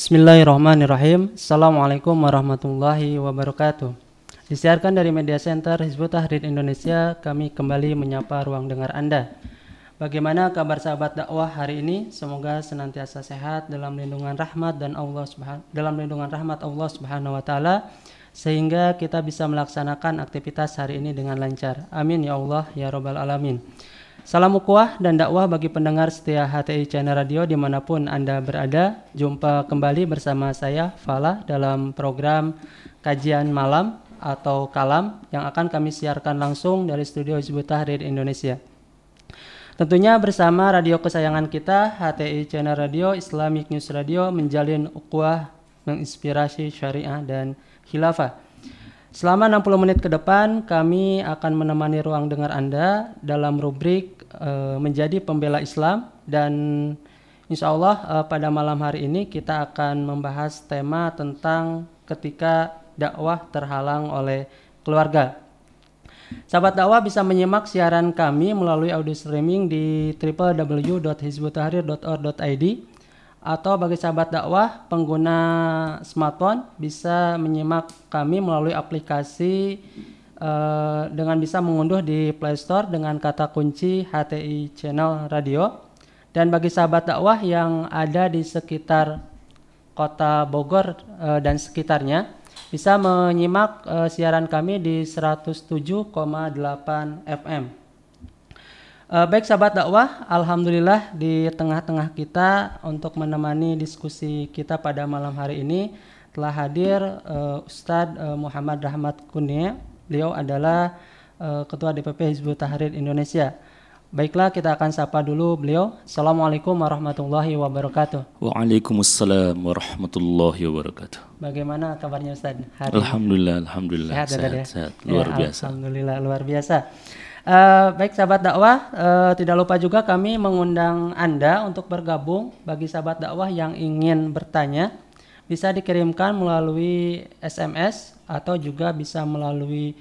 Bismillahirrahmanirrahim. Assalamualaikum warahmatullahi wabarakatuh. Disiarkan dari Media Center Hizbut Tahrir Indonesia, kami kembali menyapa ruang dengar Anda. Bagaimana kabar sahabat dakwah hari ini? Semoga senantiasa sehat dalam lindungan rahmat Allah Subhanahu wa taala, sehingga kita bisa melaksanakan aktivitas hari ini dengan lancar. Amin ya Allah ya rabbal alamin. Salam ukhuwah dan dakwah bagi pendengar setia HTI Channel Radio dimanapun Anda berada. Jumpa kembali bersama saya Fala dalam program kajian malam atau kalam yang akan kami siarkan langsung dari studio Hizbut Tahrir Indonesia. Tentunya bersama radio kesayangan kita, HTI Channel Radio, Islamic News Radio, menjalin ukhuwah, menginspirasi syariah dan khilafah. Selama 60 menit ke depan, kami akan menemani ruang dengar Anda dalam rubrik Menjadi Pembela Islam. Dan insya Allah pada malam hari ini kita akan membahas tema tentang ketika dakwah terhalang oleh keluarga. Sahabat dakwah bisa menyimak siaran kami melalui audio streaming di www.hizbuttahrir.org.id, atau bagi sahabat dakwah pengguna smartphone bisa menyimak kami melalui aplikasi dengan bisa mengunduh di Play Store dengan kata kunci HTI Channel Radio. Dan bagi sahabat dakwah yang ada di sekitar kota Bogor dan sekitarnya bisa menyimak siaran kami di 107,8 FM. Baik sahabat dakwah, alhamdulillah di tengah-tengah kita untuk menemani diskusi kita pada malam hari ini telah hadir Ustadz Muhammad Rahmat Kurnia. Beliau adalah Ketua DPP Hizbut Tahrir Indonesia. Baiklah, kita akan sapa dulu beliau. Assalamualaikum warahmatullahi wabarakatuh. Waalaikumsalam warahmatullahi wabarakatuh. Bagaimana kabarnya Ustadz hari Alhamdulillah, sehat, luar biasa. Alhamdulillah, luar biasa. Baik sahabat dakwah, tidak lupa juga kami mengundang Anda untuk bergabung. Bagi sahabat dakwah yang ingin bertanya, bisa dikirimkan melalui SMS atau juga bisa melalui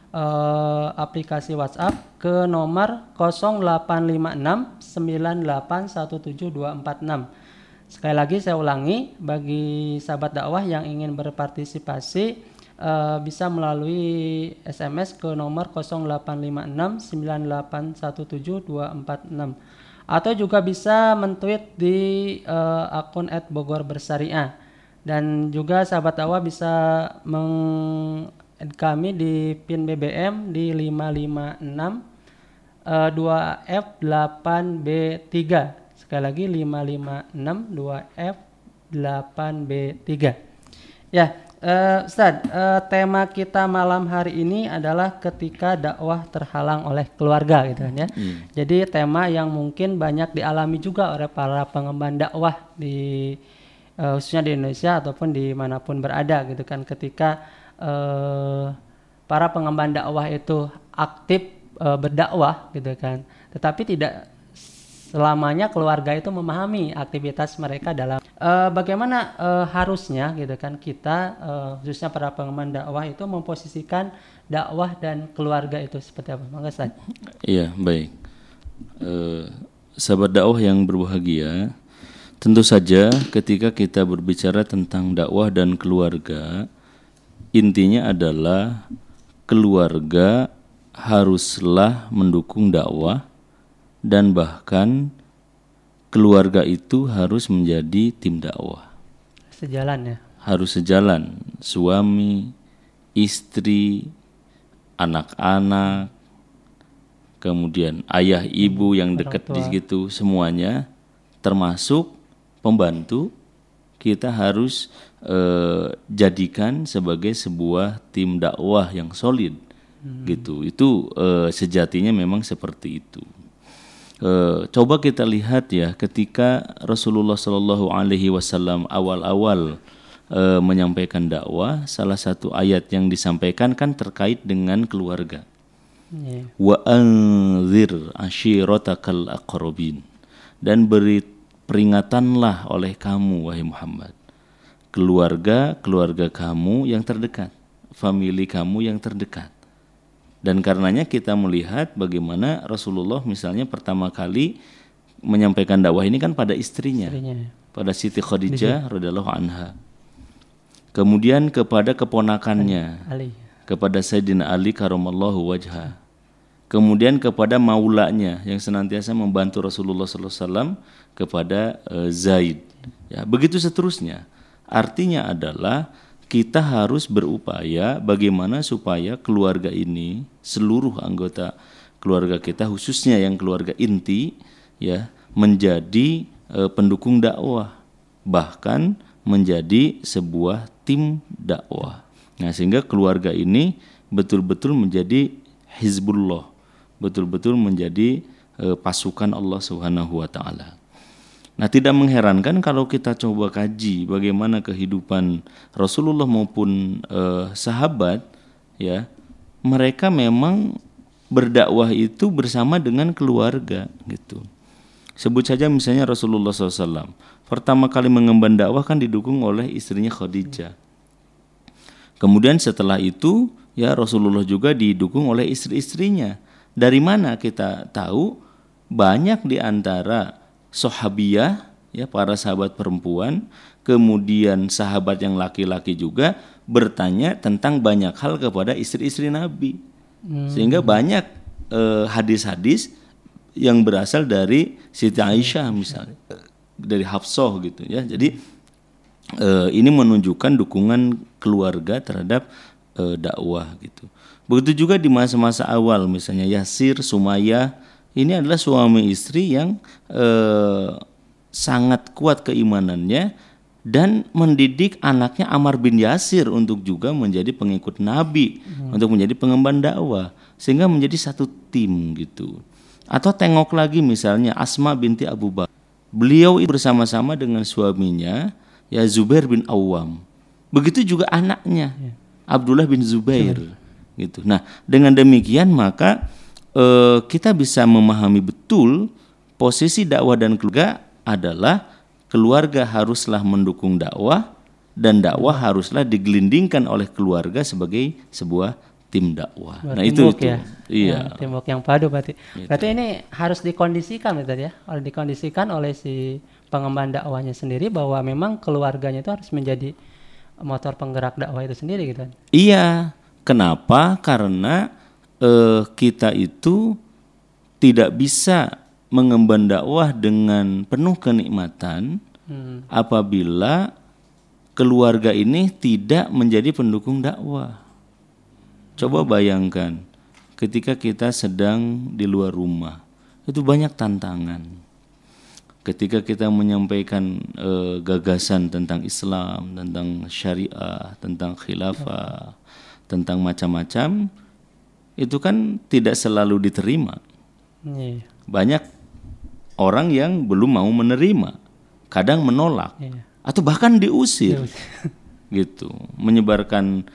aplikasi WhatsApp ke nomor 0856 9817246. Sekali lagi saya ulangi, bagi sahabat dakwah yang ingin berpartisipasi bisa melalui SMS ke nomor 0856 9817246, atau juga bisa men-tweet di akun @bogorbersariah. Dan juga sahabat dakwah bisa kami di PIN BBM di 556 2F8B3. Sekali lagi 556 2F8B3. Ya, Ustadz, tema kita malam hari ini adalah ketika dakwah terhalang oleh keluarga gitu kan ya. Jadi tema yang mungkin banyak dialami juga oleh para pengemban dakwah di khususnya di Indonesia ataupun dimanapun berada gitu kan, ketika para pengemban dakwah itu aktif berdakwah gitu kan, tetapi tidak selamanya keluarga itu memahami aktivitas mereka dalam bagaimana harusnya gitu kan kita khususnya para pengemban dakwah itu memposisikan dakwah dan keluarga itu seperti apa? Maka Ustaz. Iya, baik. Sahabat dakwah yang berbahagia, tentu saja ketika kita berbicara tentang dakwah dan keluarga, intinya adalah keluarga haruslah mendukung dakwah, dan bahkan keluarga itu harus menjadi tim dakwah. Sejalan ya? Harus sejalan, suami, istri, anak-anak, kemudian ayah ibu yang dekat di situ, semuanya termasuk pembantu, kita harus jadikan sebagai sebuah tim dakwah yang solid, gitu. Itu sejatinya memang seperti itu. Coba kita lihat ya, ketika Rasulullah SAW awal-awal menyampaikan dakwah, salah satu ayat yang disampaikan kan terkait dengan keluarga. Wa anzir ashiratakal aqrabin, dan beri peringatanlah oleh kamu wahai Muhammad keluarga kamu yang terdekat, famili kamu yang terdekat. Dan karenanya kita melihat bagaimana Rasulullah misalnya pertama kali menyampaikan dakwah ini kan pada istrinya. Pada Siti Iya. Khadijah radhiyallahu anha. Kemudian kepada keponakannya, Ali. kepada Sayyidina Ali karamallahu wajha. Kemudian kepada maulanya yang senantiasa membantu Rasulullah SAW kepada Zaid. Ya, begitu seterusnya. Artinya adalah kita harus berupaya bagaimana supaya keluarga ini, seluruh anggota keluarga kita, khususnya yang keluarga inti, ya, menjadi pendukung dakwah, bahkan menjadi sebuah tim dakwah. Nah, sehingga keluarga ini betul-betul menjadi hizbullah, betul-betul menjadi pasukan Allah Subhanahu wa taala. Nah, tidak mengherankan kalau kita coba kaji bagaimana kehidupan Rasulullah maupun sahabat, ya, mereka memang berdakwah itu bersama dengan keluarga gitu. Sebut saja misalnya Rasulullah SAW pertama kali mengemban dakwah kan didukung oleh istrinya Khadijah. Kemudian setelah itu ya Rasulullah juga didukung oleh istri-istrinya. Dari mana kita tahu? Banyak di antara sahabiyah, ya, para sahabat perempuan, kemudian sahabat yang laki-laki juga bertanya tentang banyak hal kepada istri-istri Nabi. Sehingga banyak hadis-hadis yang berasal dari Siti Aisyah misalnya, dari Hafsah gitu ya. Jadi ini menunjukkan dukungan keluarga terhadap dakwah gitu. Begitu juga di masa-masa awal, misalnya Yasir, Sumayyah, ini adalah suami istri yang sangat kuat keimanannya dan mendidik anaknya Ammar bin Yasir untuk juga menjadi pengikut Nabi, untuk menjadi pengemban dakwah, sehingga menjadi satu tim gitu. Atau tengok lagi misalnya Asma binti Abu Bakar, beliau bersama-sama dengan suaminya ya Zubair bin Awam. Begitu juga anaknya Abdullah bin Zubair gitu. Nah, dengan demikian maka kita bisa memahami betul posisi dakwah dan keluarga adalah keluarga haruslah mendukung dakwah dan dakwah haruslah digelindingkan oleh keluarga sebagai sebuah tim dakwah. Nah, itu ya. Iya. Teamwork yang padu berarti. Gitu. Berarti ini harus dikondisikan betul ya. Harus dikondisikan oleh si pengemban dakwahnya sendiri bahwa memang keluarganya itu harus menjadi motor penggerak dakwah itu sendiri gitu. Iya. Kenapa? Karena kita itu tidak bisa mengemban dakwah dengan penuh kenikmatan apabila keluarga ini tidak menjadi pendukung dakwah. Coba bayangkan ketika kita sedang di luar rumah, itu banyak tantangan. Ketika kita menyampaikan gagasan tentang Islam, tentang syariah, tentang khilafah, tentang macam-macam, itu kan tidak selalu diterima. Banyak orang yang belum mau menerima, kadang menolak, atau bahkan diusir. Gitu. Menyebarkan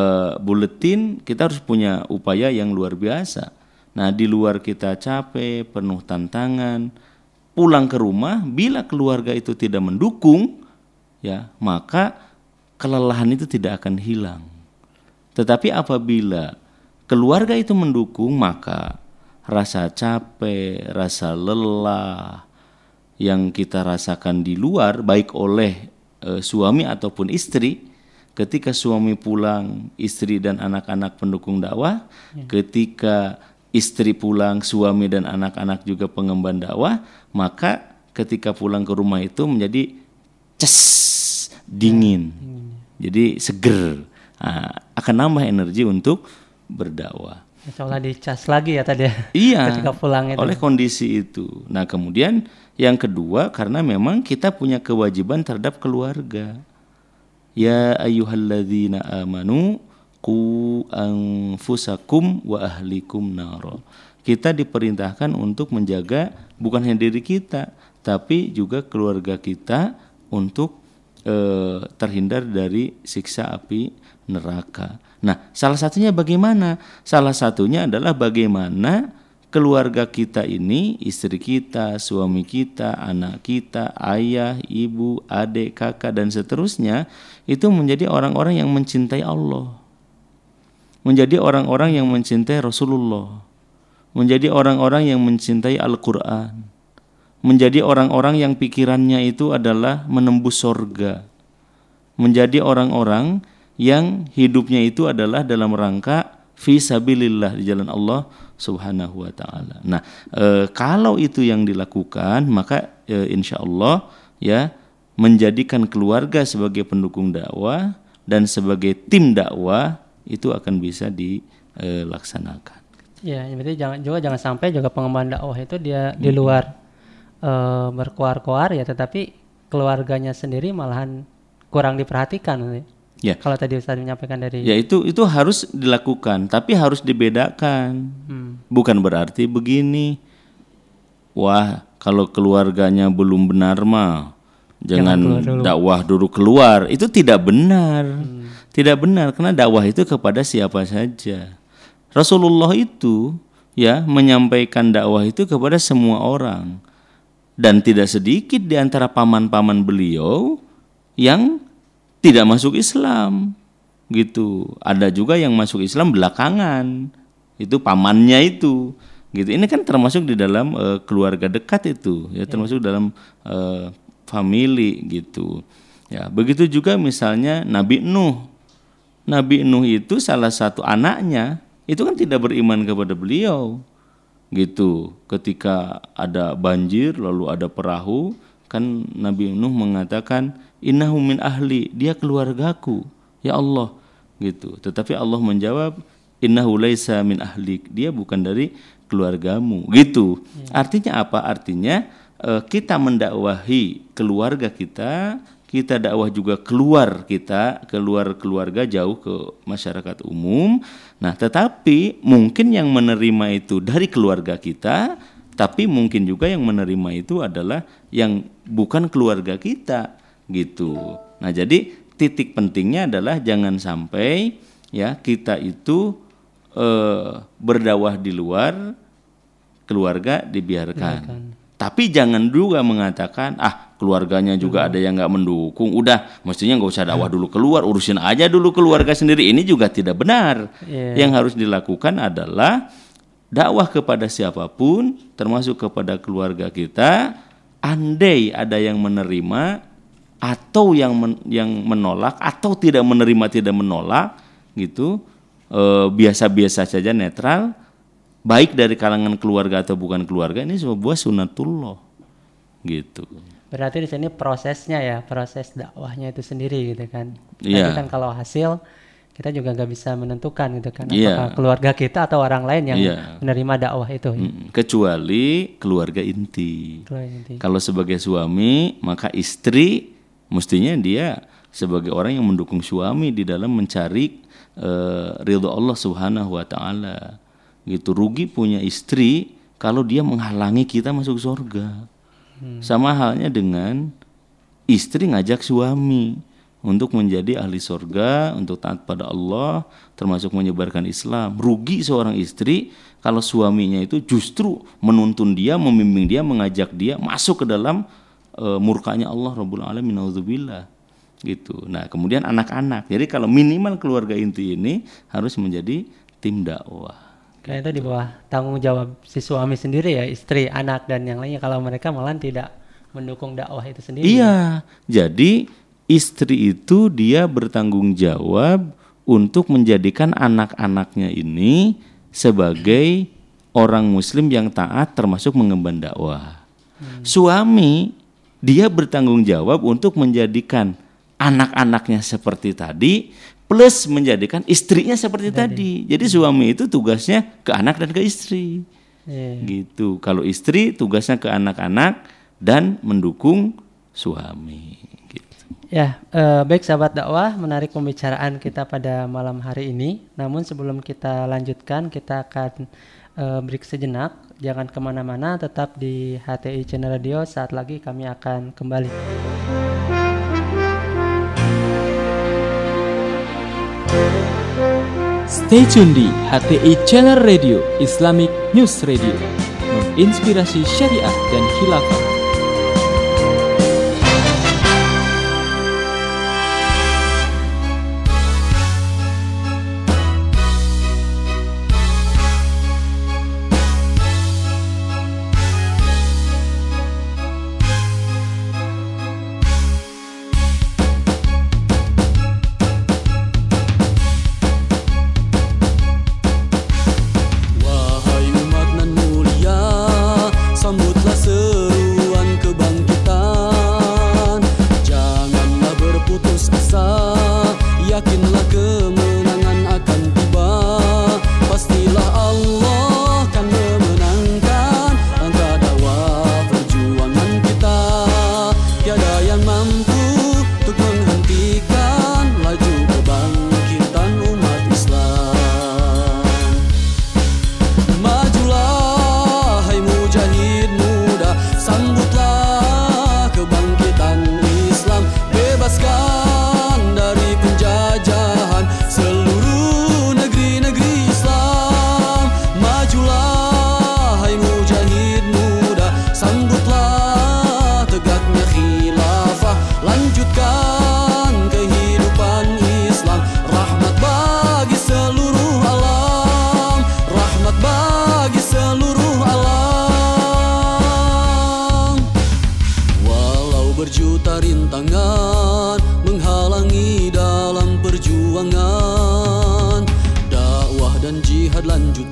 buletin, kita harus punya upaya yang luar biasa. Nah, di luar kita capek, penuh tantangan, pulang ke rumah, bila keluarga itu tidak mendukung, ya, maka kelelahan itu tidak akan hilang. Tetapi apabila keluarga itu mendukung, maka rasa capek, rasa lelah yang kita rasakan di luar, baik oleh suami ataupun istri, ketika suami pulang, istri dan anak-anak pendukung dakwah, ketika istri pulang, suami dan anak-anak juga pengemban dakwah, maka ketika pulang ke rumah itu menjadi dingin, jadi seger, akan nambah energi untuk berdakwah. Seolah dicas lagi ya tadi. Iya. Ketika pulang itu. Oleh kondisi itu. Nah, kemudian yang kedua, karena memang kita punya kewajiban terhadap keluarga. Ya ayyuhalladzina amanu qu anfusakum wa ahlikum nara. Kita diperintahkan untuk menjaga bukan hanya diri kita, tapi juga keluarga kita untuk terhindar dari siksa api neraka. Nah, salah satunya bagaimana? Salah satunya adalah bagaimana keluarga kita ini, istri kita, suami kita, anak kita, ayah, ibu, adik, kakak, dan seterusnya, itu menjadi orang-orang yang mencintai Allah, menjadi orang-orang yang mencintai Rasulullah, menjadi orang-orang yang mencintai Al-Quran, menjadi orang-orang yang pikirannya itu adalah menembus sorga, menjadi orang-orang yang hidupnya itu adalah dalam rangka fi sabilillah, di jalan Allah Subhanahu wa taala. Nah, kalau itu yang dilakukan, maka insya Allah ya menjadikan keluarga sebagai pendukung dakwah dan sebagai tim dakwah itu akan bisa dilaksanakan. Ya, berarti jangan sampai juga pengembangan dakwah itu dia di luar berkoar-koar ya, tetapi keluarganya sendiri malahan kurang diperhatikan. Ya. Kalau tadi Ustaz menyampaikan dari ya itu harus dilakukan, tapi harus dibedakan. Bukan berarti begini, wah kalau keluarganya belum benar mah jangan dakwah dulu keluar. Itu tidak benar. Tidak benar, karena dakwah itu kepada siapa saja. Rasulullah itu ya menyampaikan dakwah itu kepada semua orang. Dan tidak sedikit di antara paman-paman beliau yang tidak masuk Islam gitu. Ada juga yang masuk Islam belakangan. Itu pamannya itu gitu. Ini kan termasuk di dalam keluarga dekat itu ya, termasuk dalam family gitu. Ya, begitu juga misalnya Nabi Nuh. Nabi Nuh itu salah satu anaknya itu kan tidak beriman kepada beliau. Gitu. Ketika ada banjir lalu ada perahu, kan Nabi Nuh mengatakan innahu min ahli, dia keluargaku ya Allah gitu. Tetapi Allah menjawab innahu laisa min ahlik, dia bukan dari keluargamu gitu. Artinya apa? Artinya kita mendakwahi keluarga kita dakwah juga keluar keluarga jauh ke masyarakat umum. Nah, tetapi mungkin yang menerima itu dari keluarga kita, tapi mungkin juga yang menerima itu adalah yang bukan keluarga kita gitu. Nah, jadi titik pentingnya adalah jangan sampai ya kita itu berdakwah di luar keluarga dibiarkan. Tapi jangan juga mengatakan keluarganya juga ada yang nggak mendukung. Udah, mestinya nggak usah dakwah dulu keluar, urusin aja dulu keluarga sendiri. Ini juga tidak benar. Yang harus dilakukan adalah dakwah kepada siapapun, termasuk kepada keluarga kita. Andai ada yang menerima atau yang menolak atau tidak menerima tidak menolak, gitu, biasa-biasa saja, netral. Baik dari kalangan keluarga atau bukan keluarga, ini sebuah sunatullah gitu. Berarti di sini prosesnya ya, proses dakwahnya itu sendiri gitu kan. Tapi kan kalau hasil kita juga nggak bisa menentukan gitu kan, apakah keluarga kita atau orang lain yang menerima dakwah itu. Kecuali keluarga inti. Kalau sebagai suami, maka istri mestinya dia sebagai orang yang mendukung suami di dalam mencari ridho Allah Subhanahu wa taala. Gitu, rugi punya istri kalau dia menghalangi kita masuk surga. Sama halnya dengan istri ngajak suami untuk menjadi ahli surga, untuk taat pada Allah, termasuk menyebarkan Islam. Rugi seorang istri kalau suaminya itu justru menuntun dia, membimbing dia, mengajak dia masuk ke dalam murkanya Allah Rabbul Alamin, naudzubillah. Gitu. Nah, kemudian anak-anak. Jadi kalau minimal keluarga inti ini harus menjadi tim dakwah. Karena itu di bawah tanggung jawab si suami sendiri ya, istri, anak dan yang lainnya, kalau mereka malah tidak mendukung dakwah itu sendiri. Iya, jadi istri itu dia bertanggung jawab untuk menjadikan anak-anaknya ini sebagai orang muslim yang taat termasuk mengemban dakwah. Suami dia bertanggung jawab untuk menjadikan anak-anaknya seperti tadi, plus menjadikan istrinya seperti tadi. Jadi suami itu tugasnya ke anak dan ke istri. Gitu. Kalau istri tugasnya ke anak-anak dan mendukung suami. Gitu. Ya, baik sahabat dakwah, menarik pembicaraan kita pada malam hari ini. Namun sebelum kita lanjutkan, kita akan break sejenak. Jangan kemana-mana, tetap di HTI Channel Radio. Saat lagi kami akan kembali. Stay tune di HTI Channel Radio, Islamic News Radio, menginspirasi syariah dan khilafah.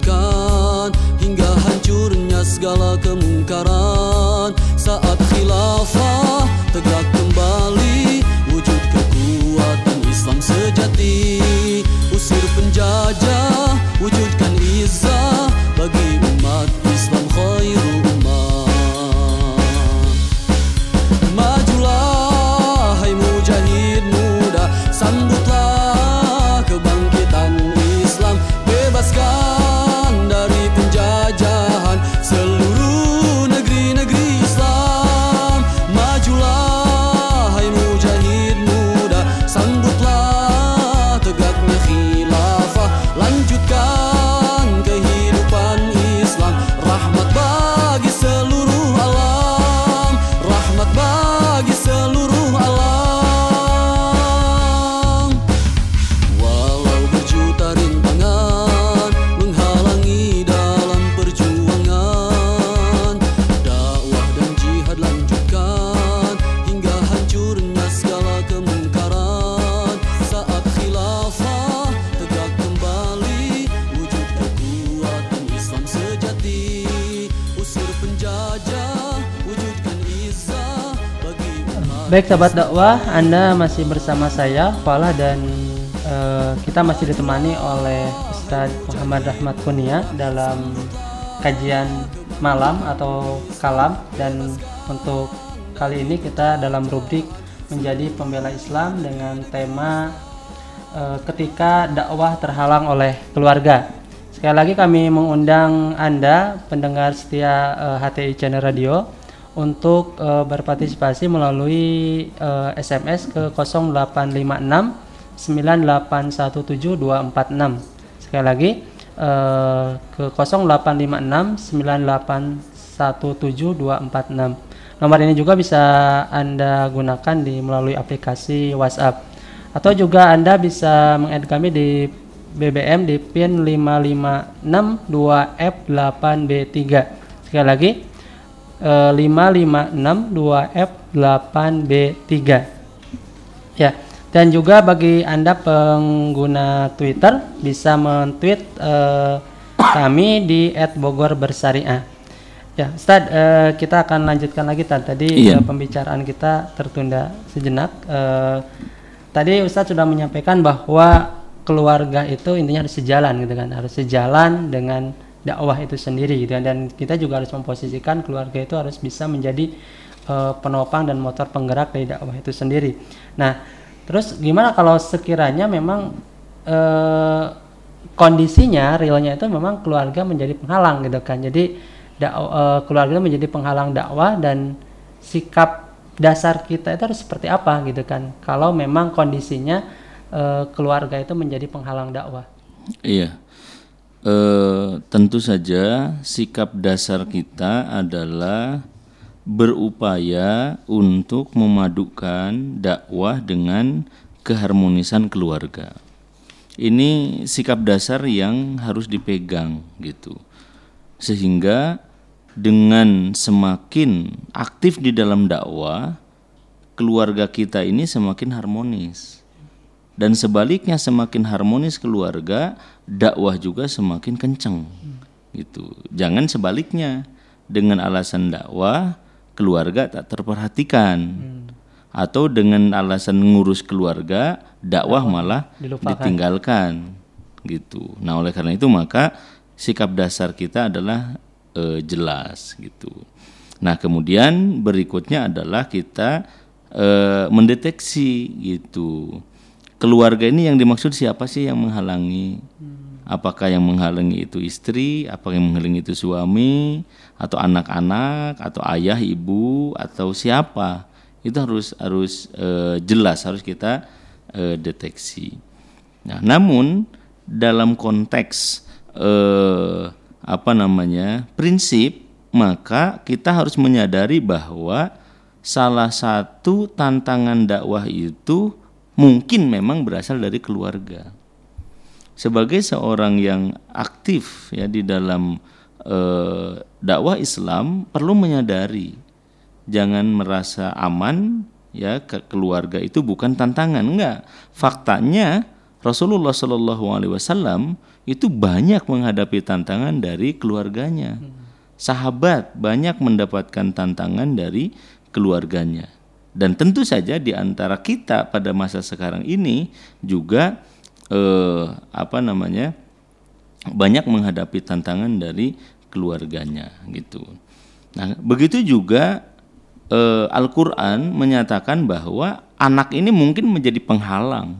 lanjutkan hingga hancurnya segala kemungkaran. Saat khilafah tegak kembali, wujud kekuatan Islam sejati. Usir penjajah, wujudkan izzah bagi umat Islam khairul ummah. Majulah hai mujahid muda, sambutlah kebangkitan Islam. Bebaskan dari penjajahan seluruh negeri-negeri Islam. Majulah hai mujahid muda, sambutlah tegaknya khilafah. Lanjutkan kehidupan Islam, rahmat bagi seluruh alam, rahmat bagi seluruh alam. Walau berjuta rintangan menghalangi dalam perjuangan, dakwah dan jihad lanjutkan hingga hancurnya segala kemungkaran. Saat khilafah tegak kembali, wujud kekuatan Islam sejati. Usir penjajah, wujudkan izzah bagi umat. Baik sahabat dakwah, Anda masih bersama saya Falah dan kita masih ditemani oleh Ustadz Muhammad Rahmat Kunia dalam kajian malam atau kalam. Dan untuk kali ini kita dalam rubrik menjadi pembela Islam dengan tema ketika dakwah terhalang oleh keluarga. Sekali lagi kami mengundang Anda pendengar setia HTI Channel Radio untuk berpartisipasi melalui SMS ke 0856 9817246. Sekali lagi ke 0856 9817246. Nomor ini juga bisa Anda gunakan melalui aplikasi WhatsApp, atau juga Anda bisa meng-add kami di BBM di PIN 5562F8B3. Sekali lagi 5562F8B3. Ya. Dan juga bagi Anda pengguna Twitter bisa men-tweet kami di @bogorbersariah. Ya, Ustadz, kita akan lanjutkan lagi tadi pembicaraan kita tertunda sejenak. Tadi Ustadz sudah menyampaikan bahwa keluarga itu intinya harus sejalan gitu kan, harus sejalan dengan dakwah itu sendiri gitu kan. Dan kita juga harus memposisikan keluarga itu harus bisa menjadi penopang dan motor penggerak dari dakwah itu sendiri. Nah, terus gimana kalau sekiranya memang kondisinya realnya itu memang keluarga menjadi penghalang gitu kan. Jadi keluarga menjadi penghalang dakwah, dan sikap dasar kita itu harus seperti apa gitu kan kalau memang kondisinya keluarga itu menjadi penghalang dakwah. Iya. Tentu saja sikap dasar kita adalah berupaya untuk memadukan dakwah dengan keharmonisan keluarga. Ini sikap dasar yang harus dipegang gitu. Sehingga dengan semakin aktif di dalam dakwah, keluarga kita ini semakin harmonis. Dan sebaliknya, semakin harmonis keluarga, dakwah juga semakin kencang gitu. Jangan sebaliknya, dengan alasan dakwah keluarga tak terperhatikan, atau dengan alasan ngurus keluarga dakwah malah ditinggalkan gitu. Nah, oleh karena itu maka sikap dasar kita adalah jelas gitu. Nah, kemudian berikutnya adalah kita mendeteksi gitu. Keluarga ini yang dimaksud siapa sih yang menghalangi? Apakah yang menghalangi itu istri, apakah yang menghalangi itu suami, atau anak-anak, atau ayah, ibu, atau siapa? Itu harus jelas, harus kita deteksi. Nah, namun dalam konteks prinsip, maka kita harus menyadari bahwa salah satu tantangan dakwah itu mungkin memang berasal dari keluarga. Sebagai seorang yang aktif ya di dalam dakwah Islam, perlu menyadari, jangan merasa aman ya, keluarga itu bukan tantangan. Enggak, faktanya Rasulullah Shallallahu Alaihi Wasallam itu banyak menghadapi tantangan dari keluarganya. Sahabat banyak mendapatkan tantangan dari keluarganya. Dan tentu saja di antara kita pada masa sekarang ini juga banyak menghadapi tantangan dari keluarganya gitu. Nah, begitu juga Al-Quran menyatakan bahwa anak ini mungkin menjadi penghalang.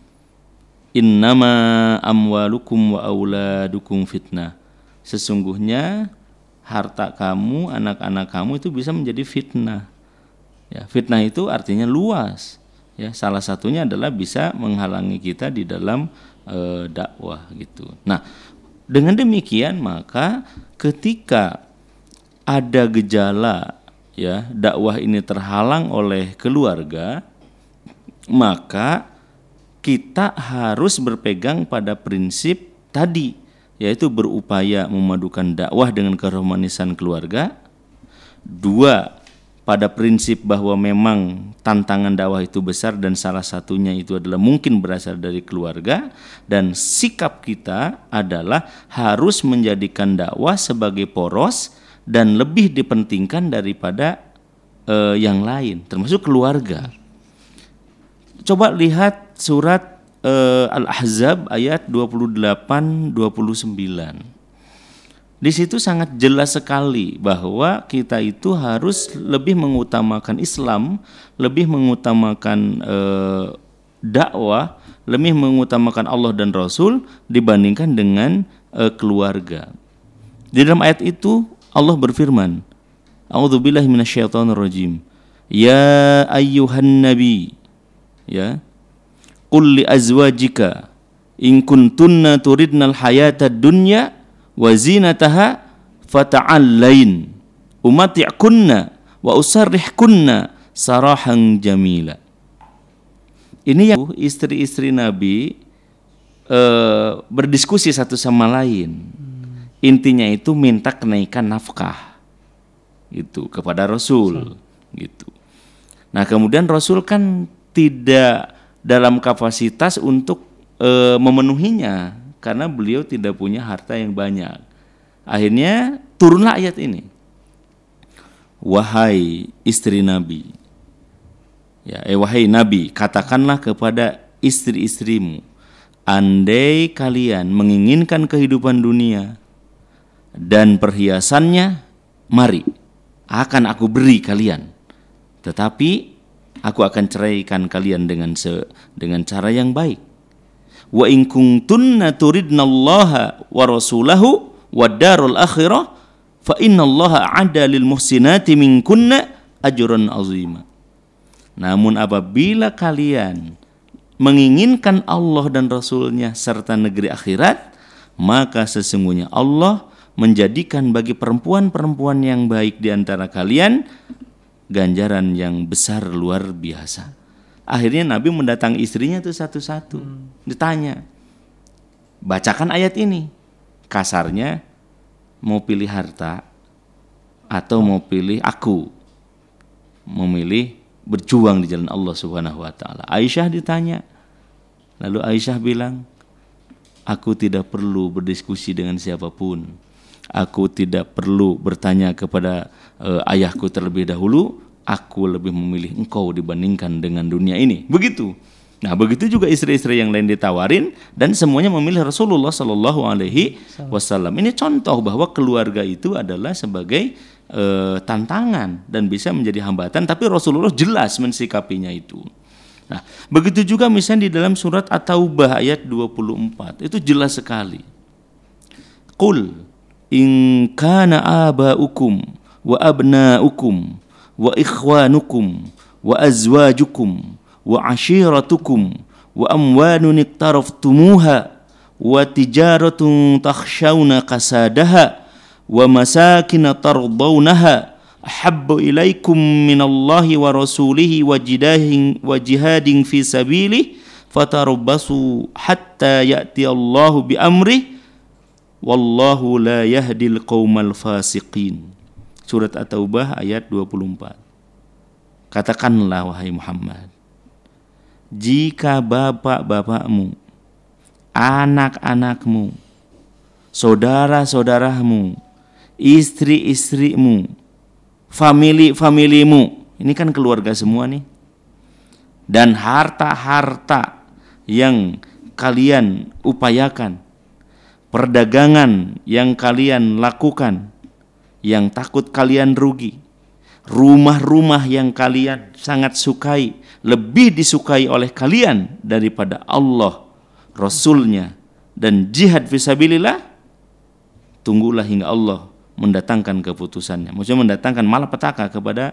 Innama amwalukum wa auladukum fitnah. Sesungguhnya harta kamu, anak-anak kamu itu bisa menjadi fitnah. Ya, fitnah itu artinya luas. Ya, salah satunya adalah bisa menghalangi kita di dalam dakwah gitu. Nah, dengan demikian maka ketika ada gejala ya dakwah ini terhalang oleh keluarga, maka kita harus berpegang pada prinsip tadi, yaitu berupaya memadukan dakwah dengan keharmonisan keluarga. 2, pada prinsip bahwa memang tantangan dakwah itu besar dan salah satunya itu adalah mungkin berasal dari keluarga, dan sikap kita adalah harus menjadikan dakwah sebagai poros dan lebih dipentingkan daripada yang lain, termasuk keluarga. Coba lihat surat Al-Ahzab ayat 28-29. Di situ sangat jelas sekali bahwa kita itu harus lebih mengutamakan Islam, lebih mengutamakan dakwah, lebih mengutamakan Allah dan Rasul dibandingkan dengan keluarga. Di dalam ayat itu Allah berfirman, A'udzubillahi minasyaitonirrajim. Ya ayyuhan nabi, ya, qul li azwajika in kuntunna turidnal hayatad dunya wa zinataha fata'allain umati'kunna wa usarrihkunna sarahan jamila. Ini yang istri-istri Nabi berdiskusi satu sama lain. Intinya itu minta kenaikan nafkah itu kepada Rasul gitu. Nah, kemudian Rasul kan tidak dalam kapasitas untuk memenuhinya karena beliau tidak punya harta yang banyak. Akhirnya turunlah ayat ini. Wahai istri Nabi, ya, wahai Nabi, katakanlah kepada istri-istrimu, andai kalian menginginkan kehidupan dunia dan perhiasannya, mari, akan aku beri kalian. Tetapi aku akan ceraikan kalian dengan cara yang baik. Wa in kuntunna turidnallaha wa rasulahu wad darul akhirah fa innallaha 'ada lil muhsinati minkunna ajran 'azima. Namun apabila kalian menginginkan Allah dan Rasulnya serta negeri akhirat, maka sesungguhnya Allah menjadikan bagi perempuan-perempuan yang baik di antara kalian ganjaran yang besar luar biasa. Akhirnya Nabi mendatangi istrinya itu satu-satu. Ditanya, bacakan ayat ini. Kasarnya, mau pilih harta atau mau pilih aku? Memilih berjuang di jalan Allah Subhanahu wa taala. Aisyah ditanya. Lalu Aisyah bilang, aku tidak perlu berdiskusi dengan siapapun. Aku tidak perlu bertanya kepada ayahku terlebih dahulu. Aku lebih memilih engkau dibandingkan dengan dunia ini. Begitu. Nah, begitu juga istri-istri yang lain ditawarin dan semuanya memilih Rasulullah Sallallahu Alaihi Wasallam. Ini contoh bahwa keluarga itu adalah sebagai tantangan dan bisa menjadi hambatan. Tapi Rasulullah jelas mensikapinya itu. Nah, begitu juga misalnya di dalam surat At-Taubah ayat 24. Itu jelas sekali. Qul in kana aba'ukum wa abna'ukum wa ikhwanukum wa azwajukum wa ashiratukum wa amwalun iqtaraftumuha wa tijaratun takhshawna kasadaha wa masakin tardawnaha ahabbu ilaikum minallahi wa rasulihi wa jihadin fi sabilihi fatarabbasu hatta ya'ti Allahu bi amrihi wallahu la yahdil qaumal fasiqin. Surat At-Taubah ayat 24. Katakanlah wahai Muhammad, jika bapak-bapakmu, anak-anakmu, saudara-saudaramu, istri-istrimu, famili-familimu. Ini kan keluarga semua nih. Dan harta-harta yang kalian upayakan, perdagangan yang kalian lakukan, yang takut kalian rugi, rumah-rumah yang kalian sangat sukai, lebih disukai oleh kalian daripada Allah, Rasulnya, dan jihad fisabilillah, tunggulah hingga Allah mendatangkan keputusannya. Maksudnya mendatangkan malapetaka kepada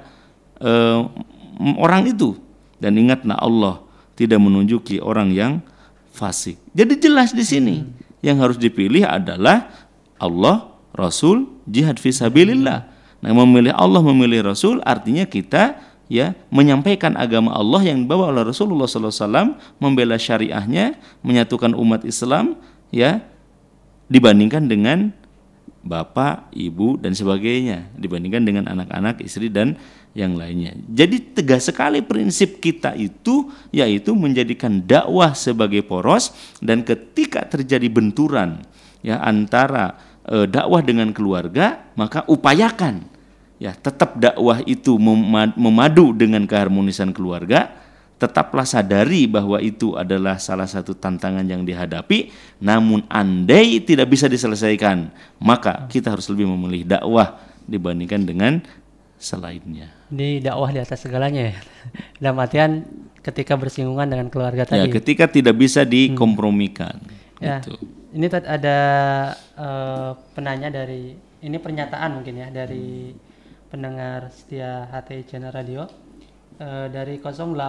orang itu. Dan ingatlah Allah tidak menunjuki orang yang fasik. Jadi jelas di sini yang harus dipilih adalah Allah, Rasul, jihad fisabilillah. Nah, memilih Allah, memilih Rasul artinya kita ya menyampaikan agama Allah yang dibawa oleh Rasulullah SAW, membela syariahnya, menyatukan umat Islam ya, dibandingkan dengan bapak, ibu dan sebagainya, dibandingkan dengan anak-anak, istri dan yang lainnya. Jadi tegas sekali prinsip kita itu, yaitu menjadikan dakwah sebagai poros, dan ketika terjadi benturan ya antara dakwah dengan keluarga, maka upayakan ya tetap dakwah itu memadu dengan keharmonisan keluarga. Tetaplah sadari bahwa itu adalah salah satu tantangan yang dihadapi, namun andai tidak bisa diselesaikan, maka kita harus lebih memilih dakwah dibandingkan dengan selainnya. Di dakwah di atas segalanya ya. Dalam artian ketika bersinggungan dengan keluarga tadi. Ya, ketika tidak bisa dikompromikan. Ya, gitu. Ini ada penanya dari, ini pernyataan mungkin ya dari pendengar setia HTI Channel Radio. Dari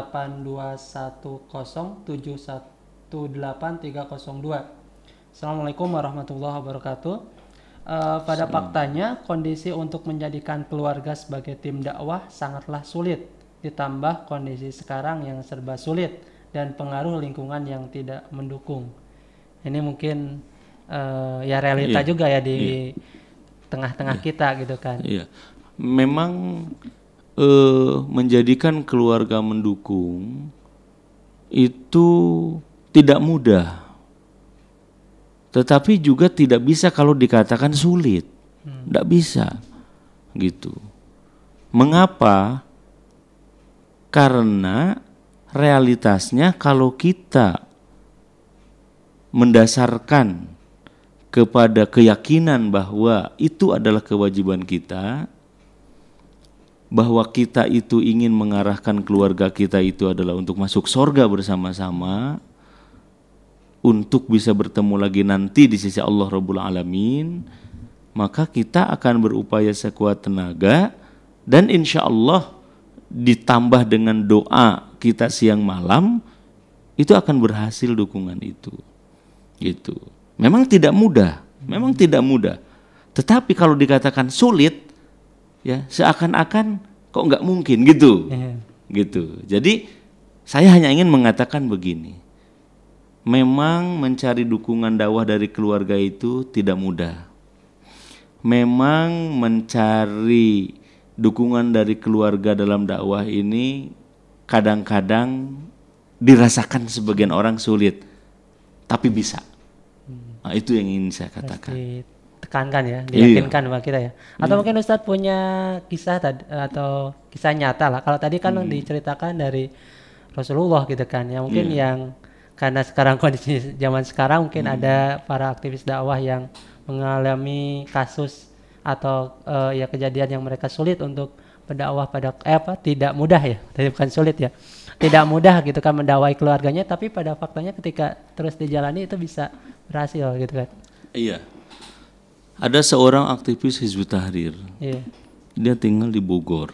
082107183002. Assalamualaikum warahmatullahi wabarakatuh. Pada faktanya kondisi untuk menjadikan keluarga sebagai tim dakwah sangatlah sulit, ditambah kondisi sekarang yang serba sulit dan pengaruh lingkungan yang tidak mendukung. Ini mungkin ya realita juga ya di tengah-tengah kita gitu kan. Iya. Memang menjadikan keluarga mendukung itu tidak mudah, tetapi juga tidak bisa kalau dikatakan sulit, tidak bisa gitu. Mengapa? Karena realitasnya kalau kita mendasarkan kepada keyakinan bahwa itu adalah kewajiban kita, bahwa kita itu ingin mengarahkan keluarga kita itu adalah untuk masuk surga bersama-sama, untuk bisa bertemu lagi nanti di sisi Allah Rabbul Alamin, maka kita akan berupaya sekuat tenaga, dan insya Allah ditambah dengan doa kita siang malam, itu akan berhasil dukungan itu. Gitu. Memang tidak mudah, tetapi kalau dikatakan sulit, ya seakan-akan kok nggak mungkin gitu, gitu. Jadi saya hanya ingin mengatakan begini, memang mencari dukungan dakwah dari keluarga itu tidak mudah. Memang mencari dukungan dari keluarga dalam dakwah ini kadang-kadang dirasakan sebagian orang sulit, tapi bisa. Nah, itu yang ingin saya katakan. Tekankan ya, diyakinkan sama kita ya. Atau mungkin Ustadz punya kisah atau kisah nyata lah. Kalau tadi kan diceritakan dari Rasulullah gitu kan, ya mungkin yang karena sekarang kondisi zaman sekarang mungkin ada para aktivis dakwah yang mengalami kasus atau ya kejadian yang mereka sulit untuk berdakwah pada tidak mudah ya, tapi bukan sulit ya, tidak mudah gitu kan mendakwai keluarganya, tapi pada faktanya ketika terus dijalani itu bisa berhasil gitu kan. Iya. Ada seorang aktivis Hizbut Tahrir. Dia tinggal di Bogor.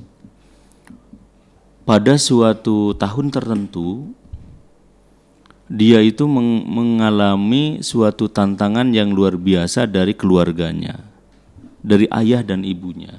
Pada suatu tahun tertentu, dia itu mengalami suatu tantangan yang luar biasa dari keluarganya, dari ayah dan ibunya.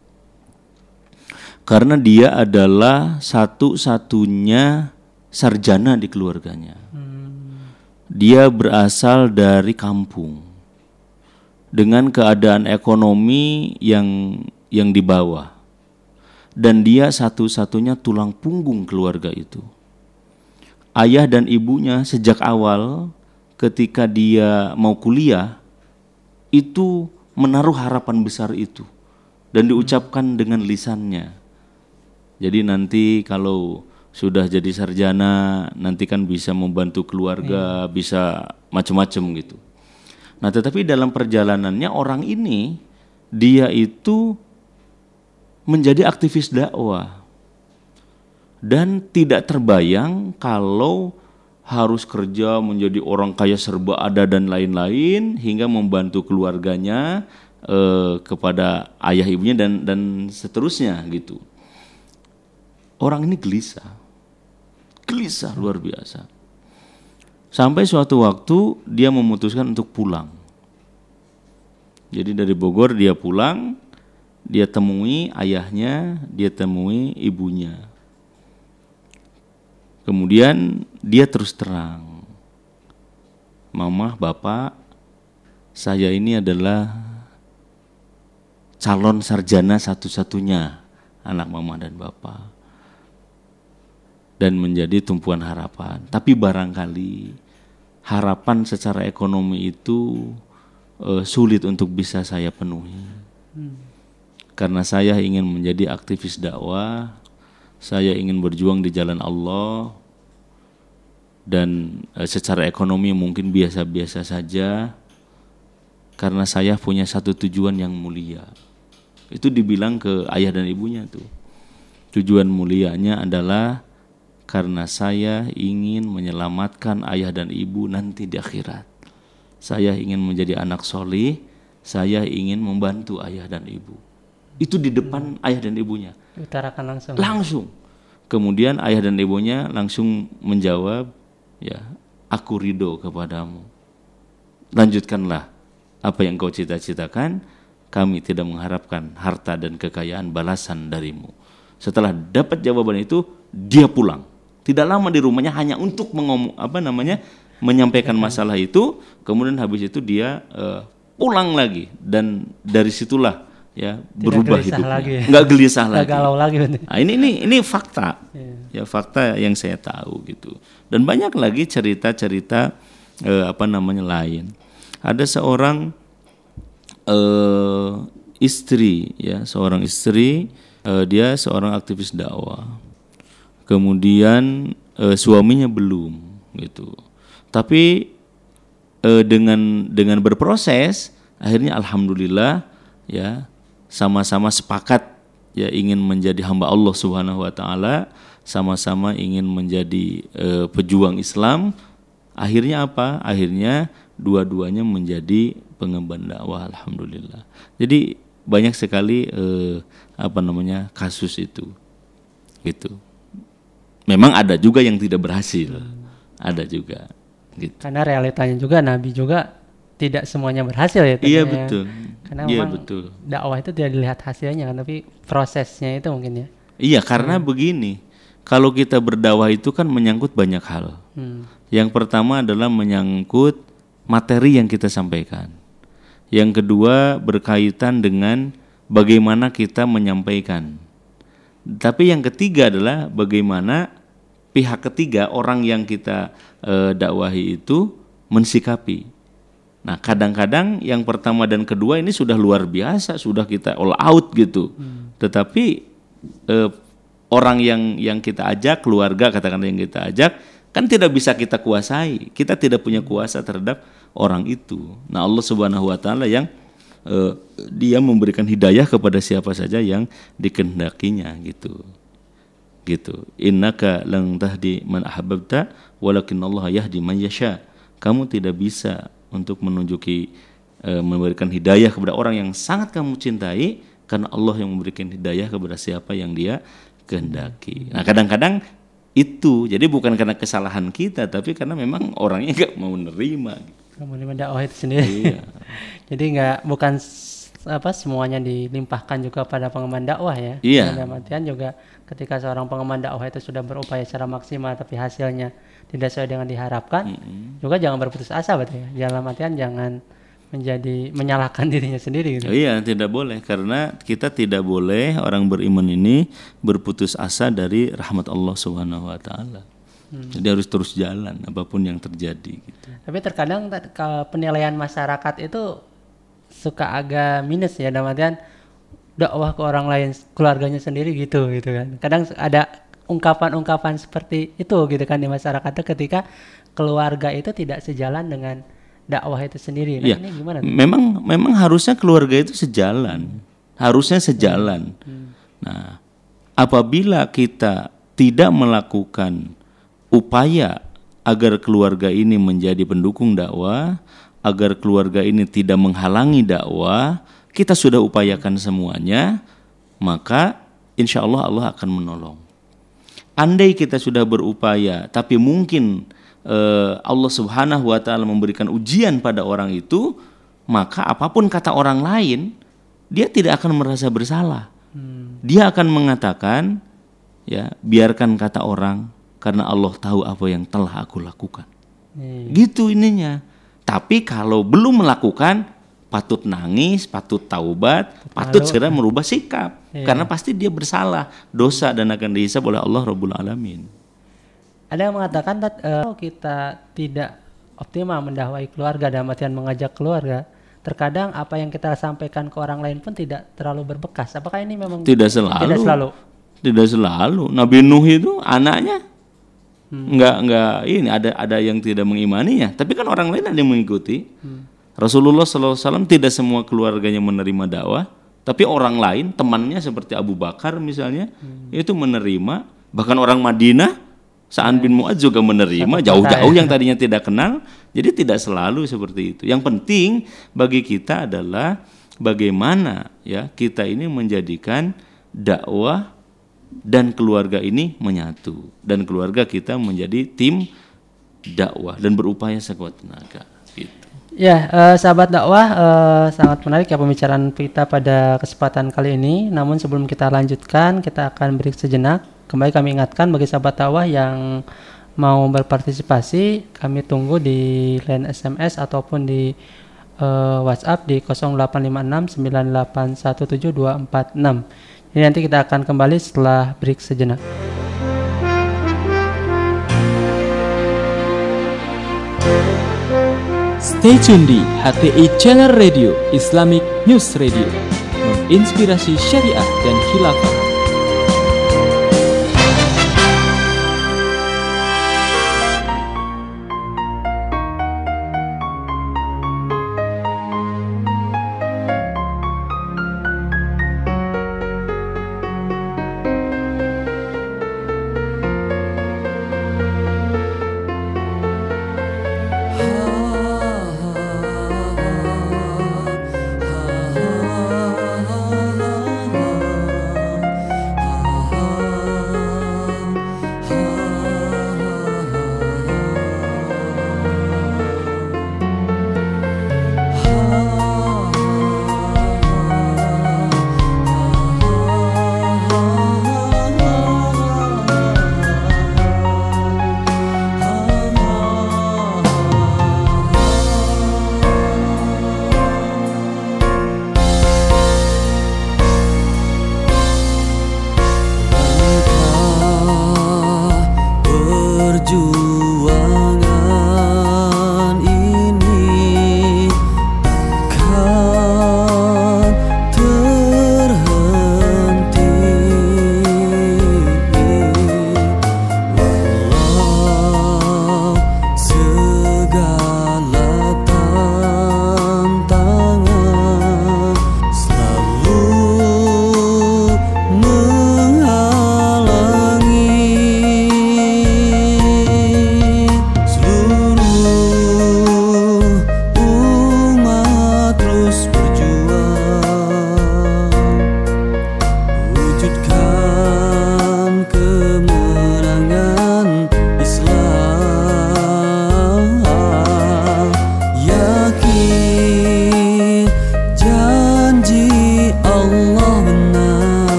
Karena dia adalah satu-satunya sarjana di keluarganya. Dia berasal dari kampung, dengan keadaan ekonomi yang di bawah, dan dia satu-satunya tulang punggung keluarga itu. Ayah dan ibunya sejak awal ketika dia mau kuliah itu menaruh harapan besar itu dan diucapkan dengan lisannya. Jadi nanti kalau sudah jadi sarjana nanti kan bisa membantu keluarga, bisa macam-macam gitu. Nah, tetapi dalam perjalanannya orang ini dia itu menjadi aktivis dakwah dan tidak terbayang kalau harus kerja menjadi orang kaya serba ada dan lain-lain hingga membantu keluarganya kepada ayah ibunya dan seterusnya gitu. Orang ini gelisah luar biasa. Sampai suatu waktu dia memutuskan untuk pulang. Jadi dari Bogor dia pulang, dia temui ayahnya, dia temui ibunya. Kemudian dia terus terang, Mama, Bapak, saya ini adalah calon sarjana satu-satunya anak Mama dan Bapak, dan menjadi tumpuan harapan. Tapi barangkali harapan secara ekonomi itu sulit untuk bisa saya penuhi. Karena saya ingin menjadi aktivis dakwah, saya ingin berjuang di jalan Allah, dan secara ekonomi mungkin biasa-biasa saja, karena saya punya satu tujuan yang mulia. Itu dibilang ke ayah dan ibunya tuh. Tujuan mulianya adalah karena saya ingin menyelamatkan ayah dan ibu nanti di akhirat. Saya ingin menjadi anak solih, saya ingin membantu ayah dan ibu. Itu di depan ayah dan ibunya. Diutarakan langsung. Langsung. Kemudian ayah dan ibunya langsung menjawab, ya, aku ridho kepadamu. Lanjutkanlah apa yang kau cita-citakan, kami tidak mengharapkan harta dan kekayaan balasan darimu. Setelah dapat jawaban itu, dia pulang. Tidak lama di rumahnya hanya untuk menyampaikan masalah itu. Kemudian habis itu dia pulang lagi, dan dari situlah ya berubah hidupnya. Enggak gelisah lagi. Galau lagi. Nah, ini fakta. Ya, fakta yang saya tahu gitu. Dan banyak lagi cerita-cerita lain. Ada seorang istri, ya, seorang istri, dia seorang aktivis dakwah. Kemudian suaminya belum gitu. Tapi dengan berproses akhirnya alhamdulillah ya sama-sama sepakat ya ingin menjadi hamba Allah Subhanahu wa taala, sama-sama ingin menjadi pejuang Islam. Akhirnya apa? Akhirnya dua-duanya menjadi pengemban dakwah, alhamdulillah. Jadi banyak sekali kasus itu. Gitu. Memang ada juga yang tidak berhasil. Ada juga gitu. Karena realitanya juga Nabi juga tidak semuanya berhasil ya. Iya betul. Karena memang dakwah itu tidak dilihat hasilnya, tapi prosesnya itu mungkin ya. Iya, karena begini, kalau kita berdakwah itu kan menyangkut banyak hal. Yang pertama adalah menyangkut materi yang kita sampaikan. Yang kedua berkaitan dengan bagaimana kita menyampaikan. Tapi yang ketiga adalah bagaimana pihak ketiga, orang yang kita dakwahi itu mensikapi. Nah, kadang-kadang yang pertama dan kedua ini sudah luar biasa, sudah kita all out gitu. Tetapi orang yang kita ajak, keluarga katakanlah yang kita ajak, kan tidak bisa kita kuasai. Kita tidak punya kuasa terhadap orang itu. Nah, Allah Subhanahu wa taala yang dia memberikan hidayah kepada siapa saja yang dikehendakinya gitu. Innaka lan tahdi man ahbabta walakinnallaha yahdi man yasha. Kamu tidak bisa untuk memberikan hidayah kepada orang yang sangat kamu cintai, karena Allah yang memberikan hidayah kepada siapa yang Dia kehendaki. Nah, kadang-kadang itu jadi bukan karena kesalahan kita, tapi karena memang orangnya enggak mau nerima. Mau menerima dakwah itu sendiri. Iya. Jadi bukan semuanya dilimpahkan juga pada pengemban dakwah ya. Iya. Dalam artian juga ketika seorang pengemban dakwah itu sudah berupaya secara maksimal tapi hasilnya tidak sesuai dengan diharapkan, juga jangan berputus asa berarti ya. Dalam artian jangan menyalahkan dirinya sendiri gitu. Iya, tidak boleh, karena kita tidak boleh orang beriman ini berputus asa dari rahmat Allah Subhanahu wa taala. Jadi harus terus jalan apapun yang terjadi gitu. Tapi terkadang penilaian masyarakat itu suka agak minus ya, dalam artian dakwah ke orang lain, keluarganya sendiri gitu kan. Kadang ada ungkapan-ungkapan seperti itu gitu kan di masyarakat ketika keluarga itu tidak sejalan dengan dakwah itu sendiri. Nah, ini gimana? Memang harusnya keluarga itu sejalan. Harusnya sejalan. Nah, apabila kita tidak melakukan upaya agar keluarga ini menjadi pendukung dakwah, agar keluarga ini tidak menghalangi dakwah, kita sudah upayakan semuanya, maka insya Allah Allah akan menolong. Andai kita sudah berupaya, tapi mungkin Allah Subhanahu wa Ta'ala memberikan ujian pada orang itu, maka apapun kata orang lain, dia tidak akan merasa bersalah. Dia akan mengatakan, ya biarkan kata orang, karena Allah tahu apa yang telah aku lakukan. Gitu ininya. Tapi kalau belum melakukan, patut nangis, patut taubat, patut segera merubah sikap. Karena pasti dia bersalah, dosa dan akan dihisab oleh Allah Rabbul Alamin. Ada yang mengatakan kita tidak optimal mendakwai keluarga dalam artian mengajak keluarga. Terkadang apa yang kita sampaikan ke orang lain pun tidak terlalu berbekas. Apakah ini memang tidak selalu? Tidak selalu. Nabi Nuh itu anaknya enggak ini ada yang tidak mengimaninya, tapi kan orang lain ada yang mengikuti. Rasulullah SAW tidak semua keluarganya menerima dakwah, tapi orang lain, temannya seperti Abu Bakar misalnya, itu menerima. Bahkan orang Madinah, Sa'ad bin Mu'adz juga menerima, jauh-jauh yang tadinya tidak kenal. Jadi tidak selalu seperti itu. Yang penting bagi kita adalah bagaimana ya kita ini menjadikan dakwah dan keluarga ini menyatu, dan keluarga kita menjadi tim dakwah dan berupaya sekuat tenaga. Gitu. Ya, sahabat dakwah, sangat menarik ya pembicaraan kita pada kesempatan kali ini. Namun sebelum kita lanjutkan, kita akan break sejenak. Kembali kami ingatkan bagi sahabat dakwah yang mau berpartisipasi, kami tunggu di line SMS ataupun di WhatsApp di 0856 9817246. Ini nanti kita akan kembali setelah break sejenak. Stay tune di HTI Channel Radio Islamic News Radio, menginspirasi syariah dan khilafah.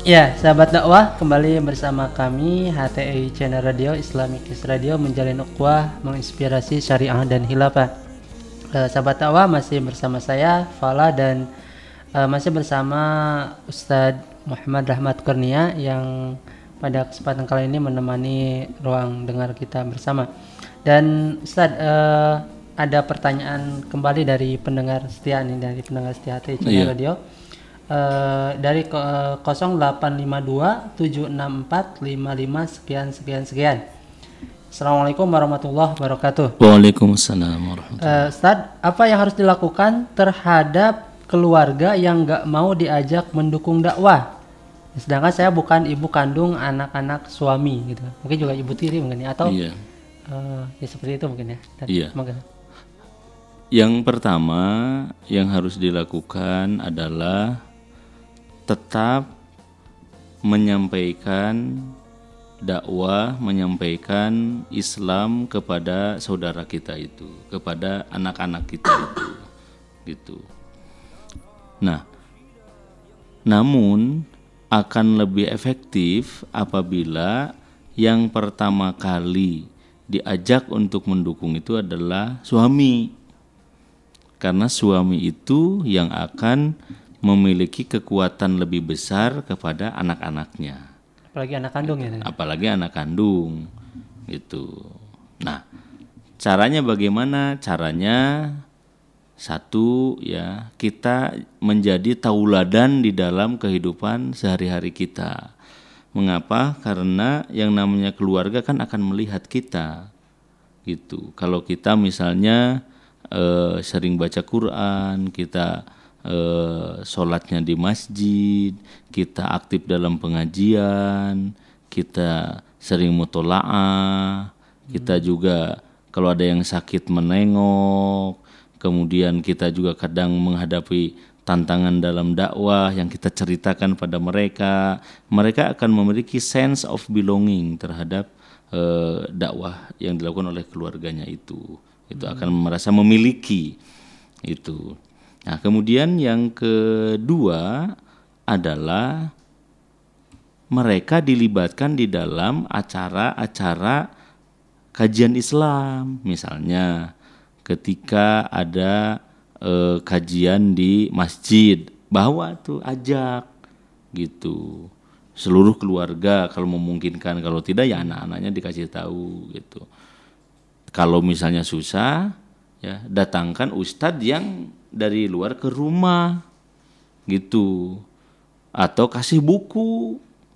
Ya, sahabat dakwah, kembali bersama kami HTI Channel Radio Islamic News Radio, menjalin ukhuwah, menginspirasi syariah dan khilafah. Sahabat dakwah, masih bersama saya Fala dan masih bersama Ustadz Muhammad Rahmat Kurnia yang pada kesempatan kali ini menemani ruang dengar kita bersama. Dan Ustadz, ada pertanyaan kembali dari pendengar setia nih, dari pendengar setia HTI Channel Radio. Dari 0852 764 55 sekian. Assalamualaikum warahmatullahi wabarakatuh. Waalaikumsalam warahmatullahi. Ustadz, apa yang harus dilakukan terhadap keluarga yang nggak mau diajak mendukung dakwah? Sedangkan saya bukan ibu kandung anak-anak suami gitu. Mungkin juga ibu tiri mungkin ya, atau ya seperti itu mungkin ya. Semoga. Yang pertama yang harus dilakukan adalah tetap menyampaikan dakwah, menyampaikan Islam kepada saudara kita itu, kepada anak-anak kita itu, gitu. Nah, namun akan lebih efektif apabila yang pertama kali diajak untuk mendukung itu adalah suami, karena suami itu yang akan memiliki kekuatan lebih besar kepada anak-anaknya. Apalagi anak kandung ya. Apalagi anak kandung gitu. Nah, caranya bagaimana? Caranya satu ya, kita menjadi tauladan di dalam kehidupan sehari-hari kita. Mengapa? Karena yang namanya keluarga kan akan melihat kita gitu. Kalau kita misalnya sering baca Quran, kita sholatnya di masjid, kita aktif dalam pengajian, kita sering mutola'ah, kita juga kalau ada yang sakit menengok, kemudian kita juga kadang menghadapi tantangan dalam dakwah yang kita ceritakan pada mereka akan memiliki sense of belonging terhadap dakwah yang dilakukan oleh keluarganya itu akan merasa memiliki itu. Nah, kemudian yang kedua adalah mereka dilibatkan di dalam acara-acara kajian Islam. Misalnya ketika ada kajian di masjid, bawa tuh, ajak gitu. Seluruh keluarga kalau memungkinkan, kalau tidak ya anak-anaknya dikasih tahu gitu. Kalau misalnya susah, ya datangkan ustadz yang dari luar ke rumah gitu, atau kasih buku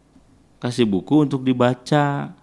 untuk dibaca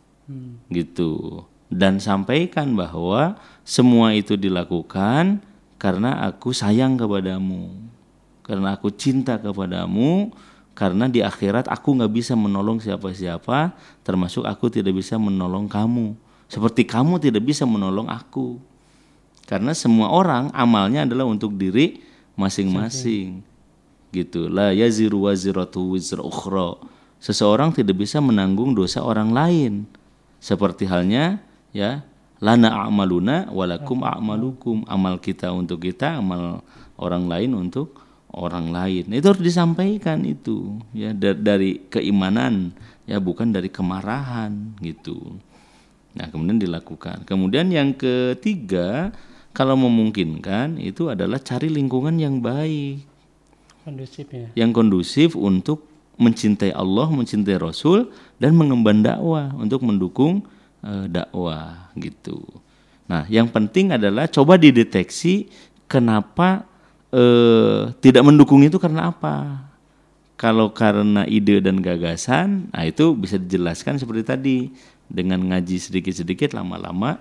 gitu, dan sampaikan bahwa semua itu dilakukan karena aku sayang kepadamu, karena aku cinta kepadamu, karena di akhirat aku gak bisa menolong siapa-siapa, termasuk aku tidak bisa menolong kamu, seperti kamu tidak bisa menolong aku. Karena semua orang amalnya adalah untuk diri masing-masing gitu. La yaziru waziratu wizra ukhra. Seseorang tidak bisa menanggung dosa orang lain. Seperti halnya ya, lana a'maluna walakum a'malukum. Amal kita untuk kita, amal orang lain untuk orang lain. Itu harus disampaikan itu ya, dari keimanan ya, bukan dari kemarahan gitu. Nah, kemudian dilakukan. Kemudian yang ketiga, kalau memungkinkan itu adalah cari lingkungan yang baik, kondusif ya, yang kondusif untuk mencintai Allah, mencintai Rasul, dan mengemban dakwah untuk mendukung dakwah gitu. Nah, yang penting adalah coba dideteksi kenapa tidak mendukung itu karena apa. Kalau karena ide dan gagasan, nah itu bisa dijelaskan seperti tadi, dengan ngaji sedikit-sedikit, lama-lama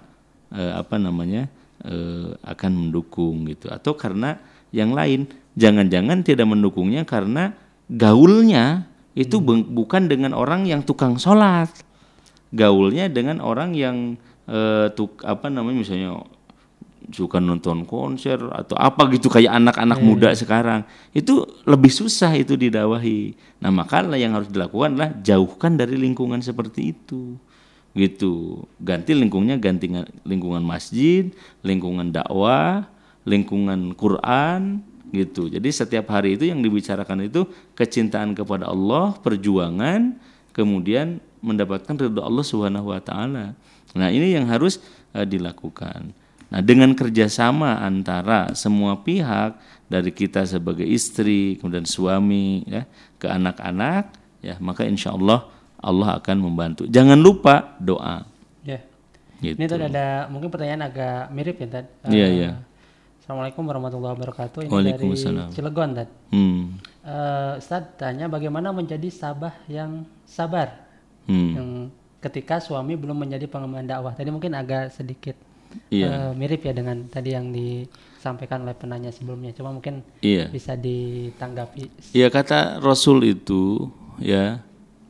akan mendukung gitu. Atau karena yang lain, jangan-jangan tidak mendukungnya karena gaulnya itu bukan dengan orang yang tukang sholat, gaulnya dengan orang yang misalnya suka nonton konser atau apa gitu, kayak anak-anak muda sekarang. Itu lebih susah itu didakwahi. Nah, maka yang harus dilakukan adalah jauhkan dari lingkungan seperti itu gitu. Ganti lingkungan masjid, lingkungan dakwah, lingkungan Quran, gitu. Jadi setiap hari itu yang dibicarakan itu kecintaan kepada Allah, perjuangan, kemudian mendapatkan ridho Allah Subhanahu wa taala. Nah, ini yang harus dilakukan. Nah, dengan kerjasama antara semua pihak, dari kita sebagai istri, kemudian suami, ya, ke anak-anak, ya, maka insya Allah Allah akan membantu. Jangan lupa doa. Ya. Gitu. Ini tadi ada mungkin pertanyaan agak mirip ya, Tad. Iya, iya. Assalamualaikum warahmatullahi wabarakatuh. Ini dari Cilegon, Tad. Ustaz tanya bagaimana menjadi sabah yang sabar, yang ketika suami belum menjadi pengemban dakwah. Tadi mungkin agak sedikit mirip ya dengan tadi yang disampaikan oleh penanya sebelumnya. Cuma mungkin bisa ditanggapi. Iya, kata Rasul itu, ya,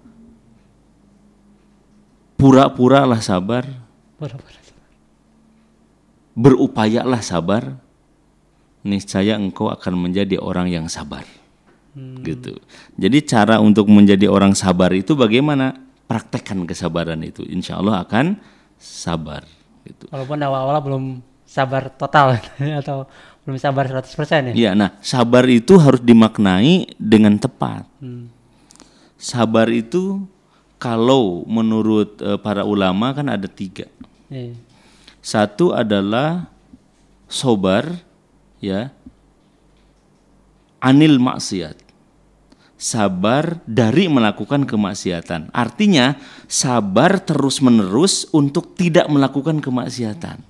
pura-puralah sabar, berupayalah sabar, niscaya engkau akan menjadi orang yang sabar. Gitu. Jadi cara untuk menjadi orang sabar itu bagaimana? Praktekkan kesabaran itu, insya Allah akan sabar. Gitu. Walaupun awal-awal belum sabar total atau belum sabar 100% ya? Iya, nah sabar itu harus dimaknai dengan tepat. Sabar itu kalau menurut para ulama kan ada 3. Satu adalah sobar, ya, anil maksiat, sabar dari melakukan kemaksiatan. Artinya sabar terus-menerus untuk tidak melakukan kemaksiatan.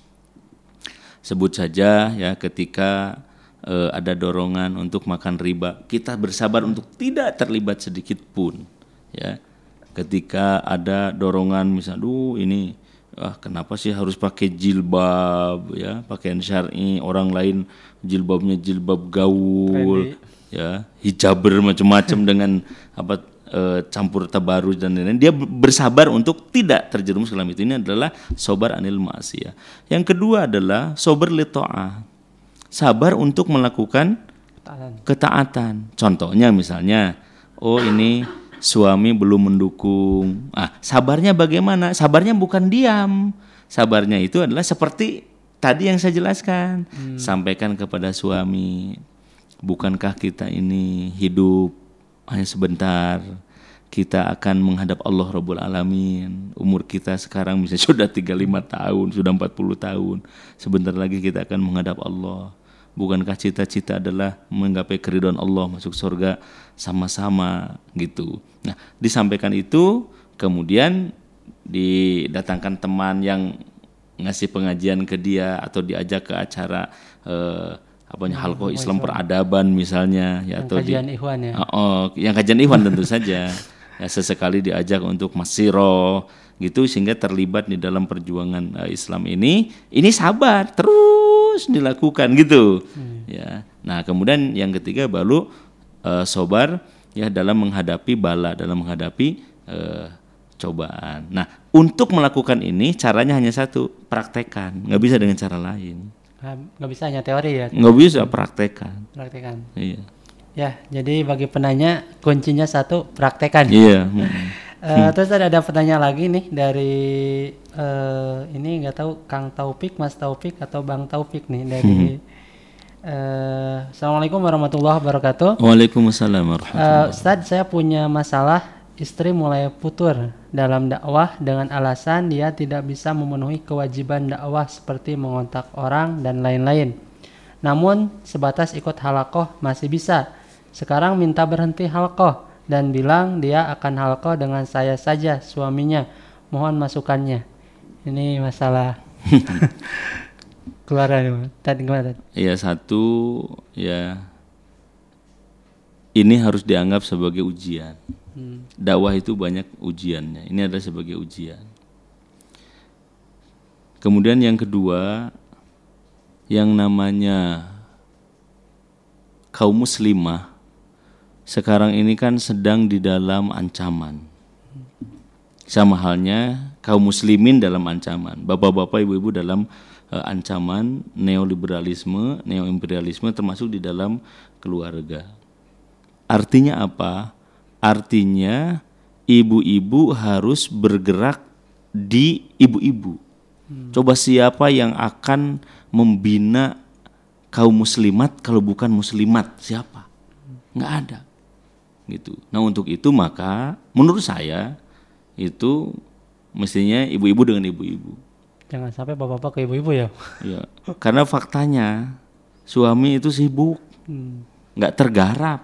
Sebut saja, ya, ketika ada dorongan untuk makan riba, kita bersabar untuk tidak terlibat sedikit pun, ya. Ketika ada dorongan misalnya, ini kenapa sih harus pakai jilbab, ya, pakaian syar'i, orang lain jilbabnya jilbab gaul, ya, hijaber macam-macam dengan campur tabarruj dan lain-lain. Dia bersabar untuk tidak terjerumus ke dalam itu. Ini adalah sobar anil ma'siyah. Yang kedua adalah sobar li ta'ah, sabar untuk melakukan ketaatan. Contohnya misalnya, ini suami belum mendukung. Sabarnya bagaimana? Sabarnya bukan diam. Sabarnya itu adalah seperti tadi yang saya jelaskan. Sampaikan kepada suami, bukankah kita ini hidup hanya sebentar? Kita akan menghadap Allah Rabbul Alamin. Umur kita sekarang misalnya sudah 35 tahun, sudah 40 tahun. Sebentar lagi kita akan menghadap Allah. Bukankah cita-cita adalah menggapai keridhaan Allah, masuk surga sama-sama, gitu. Nah, disampaikan itu, kemudian didatangkan teman yang ngasih pengajian ke dia atau diajak ke acara halqah Islam peradaban misalnya, ya, atau kajian Ikhwan, ya. Yang kajian Ikhwan tentu saja. Ya, sesekali diajak untuk masiro, gitu, sehingga terlibat di dalam perjuangan Islam ini sabar terus dilakukan, gitu. Ya. Nah, kemudian yang ketiga baru sobar, ya, dalam menghadapi bala, dalam menghadapi cobaan. Nah, untuk melakukan ini caranya hanya satu, praktekkan. Nggak bisa dengan cara lain. Nggak bisa hanya teori, ya? Nggak bisa, praktekkan. Iya. Ya, jadi bagi penanya kuncinya satu, praktekkan. Iya. Terus ada pertanyaan lagi nih dari ini nggak tahu Kang Taufik, Mas Taufik atau Bang Taufik nih dari Assalamualaikum warahmatullahi wabarakatuh. Waalaikumsalam warahmatullahi wabarakatuh. Ustadz, saya punya masalah, istri mulai futur dalam dakwah dengan alasan dia tidak bisa memenuhi kewajiban dakwah seperti mengontak orang dan lain-lain. Namun sebatas ikut halaqah masih bisa. Sekarang minta berhenti halaqah dan bilang dia akan halaqah dengan saya saja, suaminya. Mohon masukannya. Ini masalah keluaran. Tadi gimana? Ya, satu, ya, ini harus dianggap sebagai ujian. Dakwah itu banyak ujiannya. Ini adalah sebagai ujian. Kemudian yang kedua, yang namanya kaum muslimah sekarang ini kan sedang di dalam ancaman. Sama halnya kaum muslimin dalam ancaman. Bapak-bapak, ibu-ibu dalam ancaman neoliberalisme, neoimperialisme, termasuk di dalam keluarga. Artinya apa? Artinya ibu-ibu harus bergerak di ibu-ibu. Coba siapa yang akan membina kaum muslimat kalau bukan muslimat? Siapa? Nggak ada. Gitu. Nah untuk itu maka menurut saya itu mestinya ibu-ibu dengan ibu-ibu. Jangan sampai bapak-bapak ke ibu-ibu ya. Ya, karena faktanya suami itu sibuk, nggak tergarap.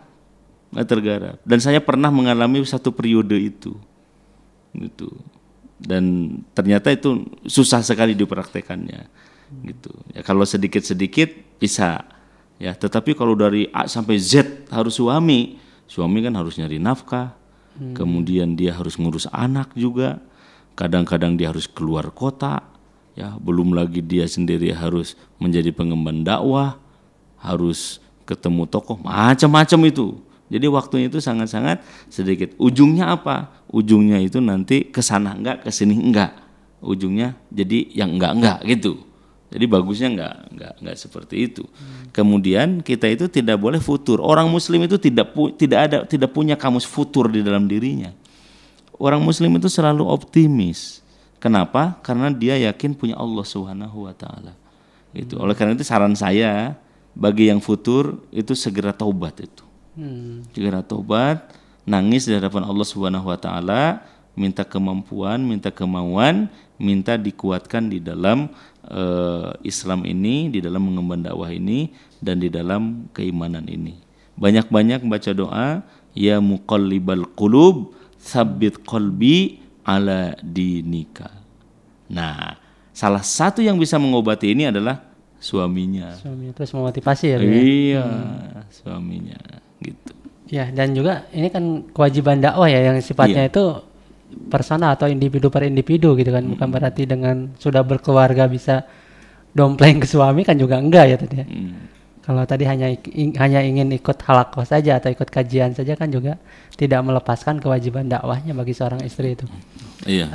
Dan saya pernah mengalami satu periode itu, gitu. Dan ternyata itu susah sekali dipraktekannya, gitu. Ya kalau sedikit-sedikit bisa, ya. Tetapi kalau dari A sampai Z harus suami kan harus nyari nafkah, kemudian dia harus ngurus anak juga, kadang-kadang dia harus keluar kota. Ya, belum lagi dia sendiri harus menjadi pengemban dakwah, harus ketemu tokoh, macam-macam itu. Jadi waktunya itu sangat-sangat sedikit. Ujungnya apa? Ujungnya itu nanti kesana enggak, kesini enggak. Ujungnya jadi yang enggak gitu. Jadi bagusnya enggak seperti itu. Kemudian kita itu tidak boleh futur. Orang Muslim itu tidak punya kamus futur di dalam dirinya. Orang Muslim itu selalu optimis. Kenapa? Karena dia yakin punya Allah Subhanahu wa taala. Gitu. Oleh karena itu saran saya bagi yang futur itu segera taubat itu. Segera taubat, nangis di hadapan Allah Subhanahu wa taala, minta kemampuan, minta kemauan, minta dikuatkan di dalam Islam ini, di dalam mengemban dakwah ini dan di dalam keimanan ini. Banyak-banyak baca doa, ya muqallibal qulub, tsabbit qalbi ala dinika. Nah, salah satu yang bisa mengobati ini adalah suaminya. Suami terus memotivasi ya. Iya, suaminya gitu. Ya, dan juga ini kan kewajiban dakwah ya yang sifatnya itu personal atau individu per individu gitu kan. Bukan berarti dengan sudah berkeluarga bisa dompleng ke suami kan juga enggak ya tadi ya. Kalau tadi hanya ingin ikut halaqah saja atau ikut kajian saja kan juga tidak melepaskan kewajiban dakwahnya bagi seorang istri itu. Iya.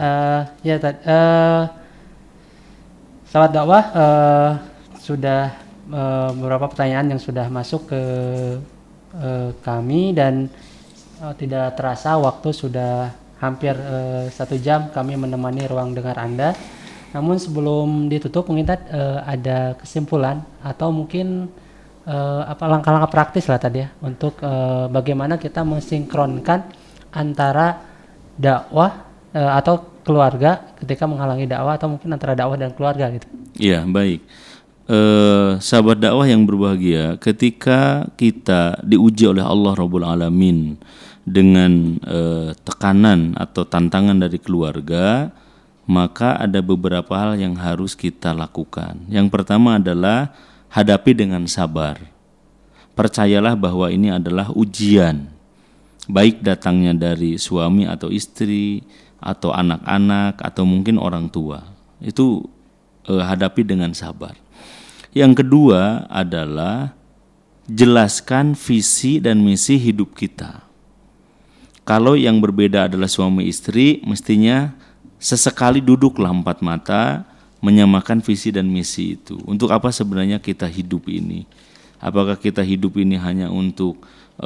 Sahabat dakwah, sudah beberapa pertanyaan yang sudah masuk ke kami dan tidak terasa waktu sudah hampir 1 jam kami menemani ruang dengar Anda. Namun sebelum ditutup mungkin ada kesimpulan atau mungkin langkah-langkah praktis lah tadi ya untuk bagaimana kita mensinkronkan antara dakwah atau keluarga ketika menghalangi dakwah atau mungkin antara dakwah dan keluarga gitu. Iya, baik. Sahabat dakwah yang berbahagia, ketika kita diuji oleh Allah Rabbul Alamin dengan tekanan atau tantangan dari keluarga, maka ada beberapa hal yang harus kita lakukan. Yang pertama adalah hadapi dengan sabar. Percayalah bahwa ini adalah ujian, baik datangnya dari suami atau istri, atau anak-anak, atau mungkin orang tua. Itu hadapi dengan sabar. Yang kedua adalah jelaskan visi dan misi hidup kita. Kalau yang berbeda adalah suami istri, mestinya sesekali duduklah 4 mata, menyamakan visi dan misi itu. Untuk apa sebenarnya kita hidup ini? Apakah kita hidup ini hanya untuk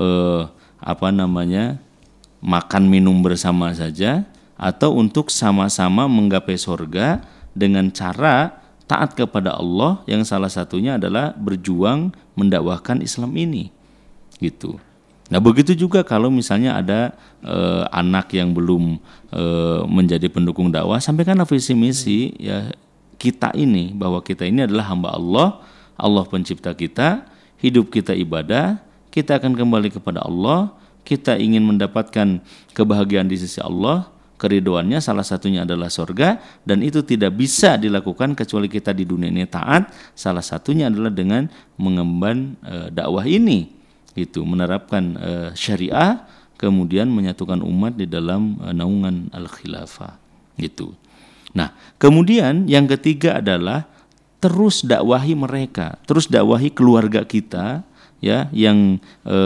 makan minum bersama saja, atau untuk sama-sama menggapai surga dengan cara taat kepada Allah yang salah satunya adalah berjuang mendakwahkan Islam ini, gitu. Nah begitu juga kalau misalnya ada anak yang belum menjadi pendukung dakwah, sampaikanlah visi misi ya kita ini, bahwa kita ini adalah hamba Allah, Allah pencipta kita, hidup kita ibadah, kita akan kembali kepada Allah, kita ingin mendapatkan kebahagiaan di sisi Allah, keridhoannya salah satunya adalah surga, dan itu tidak bisa dilakukan kecuali kita di dunia ini taat, salah satunya adalah dengan mengemban dakwah ini, gitu, menerapkan syariah, kemudian menyatukan umat di dalam naungan al-khilafah, gitu. Nah, kemudian yang ketiga adalah terus dakwahi mereka, terus dakwahi keluarga kita ya yang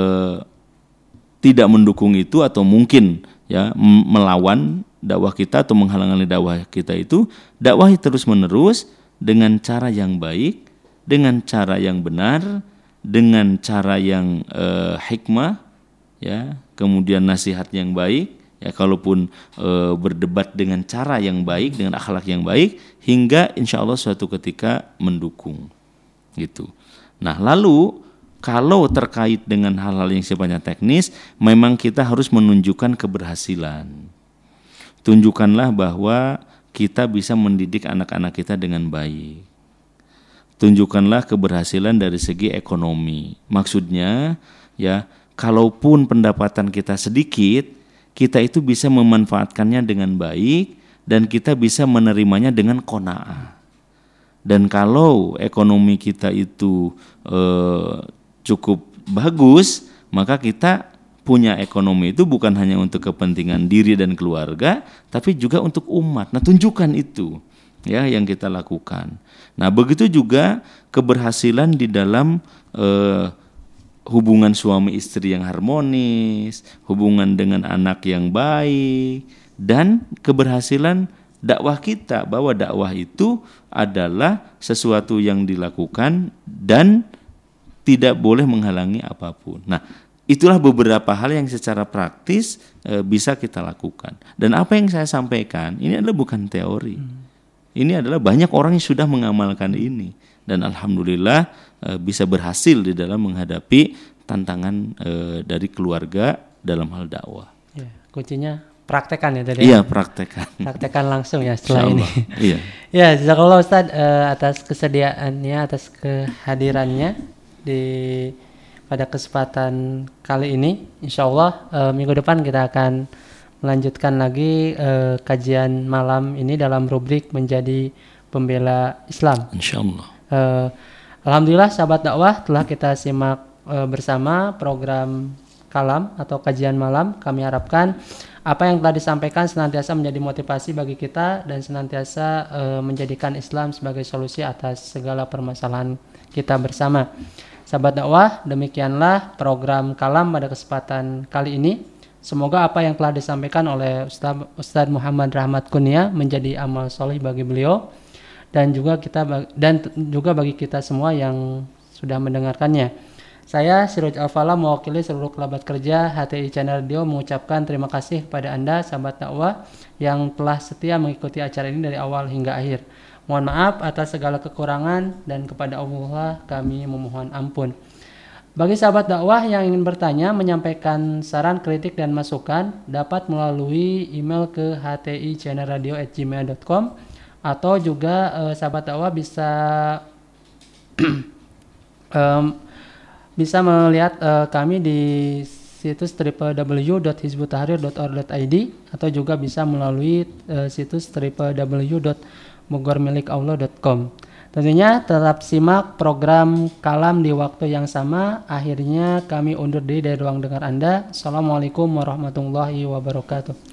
tidak mendukung itu atau mungkin ya melawan dakwah kita atau menghalangi dakwah kita itu, dakwahi terus-menerus dengan cara yang baik, dengan cara yang benar, dengan cara yang hikmah ya, kemudian nasihat yang baik. Ya, kalaupun berdebat dengan cara yang baik, dengan akhlak yang baik, hingga insya Allah suatu ketika mendukung, gitu. Nah, lalu kalau terkait dengan hal-hal yang sifatnya teknis, memang kita harus menunjukkan keberhasilan. Tunjukkanlah bahwa kita bisa mendidik anak-anak kita dengan baik. Tunjukkanlah keberhasilan dari segi ekonomi. Maksudnya, ya, kalaupun pendapatan kita sedikit, kita itu bisa memanfaatkannya dengan baik dan kita bisa menerimanya dengan qanaah. Dan kalau ekonomi kita itu cukup bagus, maka kita punya ekonomi itu bukan hanya untuk kepentingan diri dan keluarga, tapi juga untuk umat. Nah, tunjukkan itu ya yang kita lakukan. Nah, begitu juga keberhasilan di dalam hubungan suami istri yang harmonis, hubungan dengan anak yang baik, dan keberhasilan dakwah kita, bahwa dakwah itu adalah sesuatu yang dilakukan dan tidak boleh menghalangi apapun. Nah, itulah beberapa hal yang secara praktis bisa kita lakukan. Dan apa yang saya sampaikan ini adalah bukan teori. Ini adalah banyak orang yang sudah mengamalkan ini dan alhamdulillah bisa berhasil di dalam menghadapi tantangan dari keluarga dalam hal dakwah. Ya, kuncinya praktekan ya tadi. Iya, praktekan. Praktekan langsung ya setelah ini. Iya. Ya, jazakallah Ustaz atas kesediaannya, atas kehadirannya pada kesempatan kali ini. Insyaallah minggu depan kita akan melanjutkan lagi kajian malam ini dalam rubrik Menjadi Pembela Islam. Insyaallah. Alhamdulillah sahabat dakwah, telah kita simak bersama program Kalam atau kajian malam. Kami harapkan apa yang telah disampaikan senantiasa menjadi motivasi bagi kita dan senantiasa menjadikan Islam sebagai solusi atas segala permasalahan kita bersama. Sahabat dakwah, demikianlah program Kalam pada kesempatan kali ini. Semoga apa yang telah disampaikan oleh Ustaz Muhammad Rahmat Kunia menjadi amal soleh bagi beliau dan juga bagi kita semua yang sudah mendengarkannya. Saya Siroj Al-Fala mewakili seluruh kerabat kerja HTI Channel Radio mengucapkan terima kasih kepada Anda sahabat dakwah yang telah setia mengikuti acara ini dari awal hingga akhir. Mohon maaf atas segala kekurangan dan kepada Allah kami memohon ampun. Bagi sahabat dakwah yang ingin bertanya, menyampaikan saran, kritik dan masukan dapat melalui email ke htichannelradio@gmail.com atau juga sahabat dakwah bisa bisa melihat kami di situs www.hizbutahrir.org.id atau juga bisa melalui situs www.bogormilikAllah.com. Tentunya tetap simak program Kalam di waktu yang sama. Akhirnya kami undur diri dari ruang dengar Anda. Assalamualaikum warahmatullahi wabarakatuh.